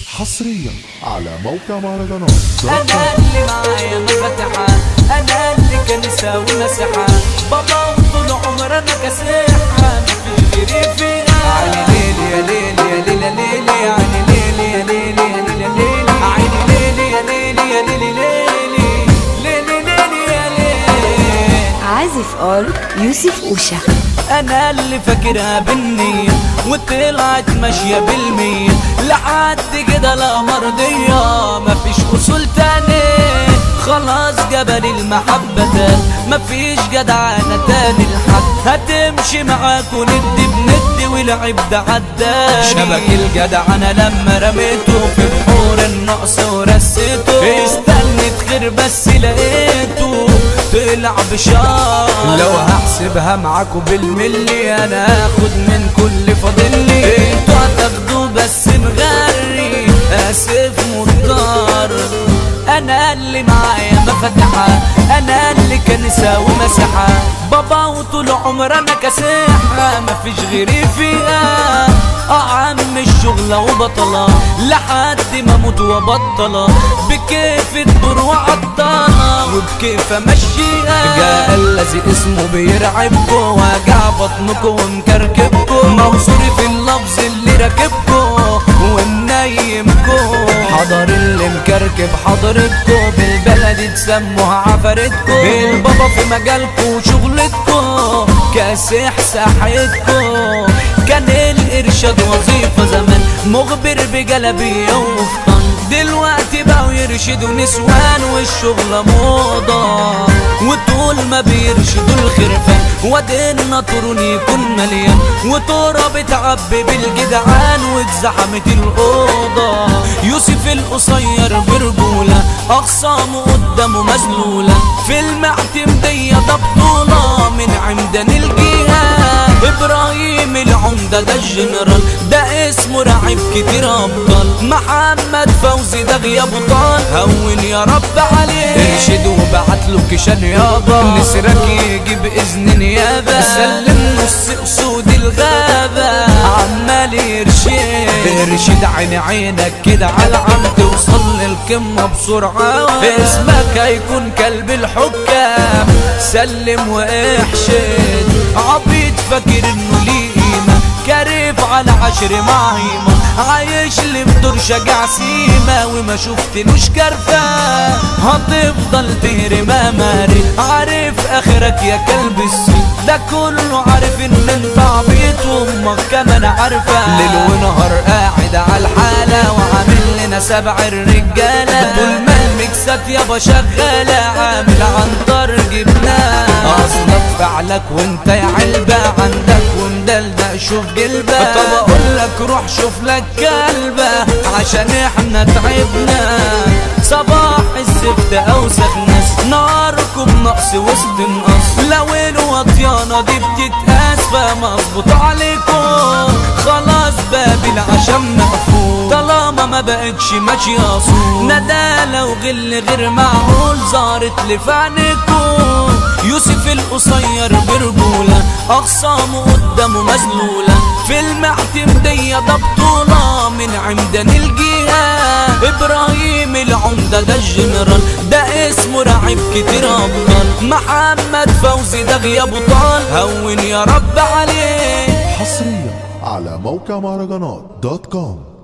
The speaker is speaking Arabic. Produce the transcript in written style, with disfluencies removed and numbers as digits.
حصريا على موقع مهرجانات. انا اللي معايا مفتحة، انا اللي كنسة ومسحة، بابا وطول عمرنا كسيحة مفيش غيري فيها. عيني ليلي يا ليلي يا ليلي يا ليلي، عيني ليلي يا ليلي يا ليلي يا ليلي، عيني ليلي يا ليلي يا ليلي ليلي ليلي ليلي يا ليلي. عازف آل يوسف أوشا. انا اللي فاكرها بالنية وطلعت ماشية بالمية، لحد كده لا مرضية مفيش اصول تاني، خلاص جبل المحبة تاني، مفيش جدعانة تاني لحد، هتمشي معاكوا ند بند والعيب ده عداني. شبك الجدعنة لما رميته في بحور النقص ورسيته، استنت خير بس لقيته طلع بشار. لو هحسبها معاكوا بالملي انا هاخد من كل فاضلي، انتوا هتاخدوا بس مغري اسف مضطر. انا اللي معايا مفتحة، انا اللي كنسة ومسحة، بابا وطول عمرنا كسيحة مفيش غيري فيها. عم الشغلة وبطلة لحد ما اموت وبطلة، بكيف الدور وعطلة وبكيف امشيها. جاء الذي اسمه بيرعبكو، واجع بطنكو ومكركبكو، موصولي في اللفظ اللي راكبكو ومنيمكو. حضر اللي مكركب حضرتكو، بالبلدي تسموها عفرتكو، البابا في مجالكو وشغلتكو كاسح ساحتكو. كان الارشاد وظيفة زمان، مخبر بجلبية وفطن، دلوقتي بقوا يرشدوا نسوان والشغلة موضة، وطول ما بيرشدوا الخرفان ودينا طرون يكون مليان، وطورة بتعبي بالجدعان واتزحمت الأوضة. يوسف القصير برجولة أخصامه قدامه مذلولة، في المعتمدية ده بطولة من عمدان الجهاد. إبراهيم العمدة ده الجنرال، ده اسمه رعيب كتير أبطال، محمد فوزي ده غيابه طال، هون يا رب عليه. ارشد وبعتله كشان يابا، نسرك يجي بإذن نيابة، سلم نص أسود الغابة عمال يرشد. ارشد عين عينك كده على عم توصل للقمة بسرعة، اسمك هيكون كلب الحكام، سلم واحشد. عبيط فاكر انه ليه قيمة، كارف على عشر معيمة، عايش لي بدور شجع سيمة وما شفتلوش كرفة، هتفضل تهري ماري، عارف اخرك يا كلب السيد، ده كله عارف ان انت عبيط وامك كمان عارفة. ليل ونهار قاعد على الحالة وعامل لنا 7 الرجالة، طول ما المكسات يابا شغالة عامل عنتر جبناه. اصلك فعلك وانت يا علبة عندك ومدلدق شوف جلبة، طب اقولك روح شوف لك كلبة عشان احنا تعبنا. صباح الزفت اوسخ ناس، ناركم نقص وسط نقص، لو الوطيانة دي بتتقاس فمظبوط عليكم. خلاص باب العشم مقفول طالما ما بقتش ماشية اصول، ندالة وغل غير معقول ظهرت لفعنكم. يوسف القصير برجولة أخصامه قدامه مذلولة، في المعتمدية ده بطولة من عمدان الجهاد. إبراهيم العمدة ده الجنرال، ده اسمه رعيب كتير أبطال، محمد فوزي ده غيابه طال، هون يا رب عليه. حصريا على موقع مهرجانات .com.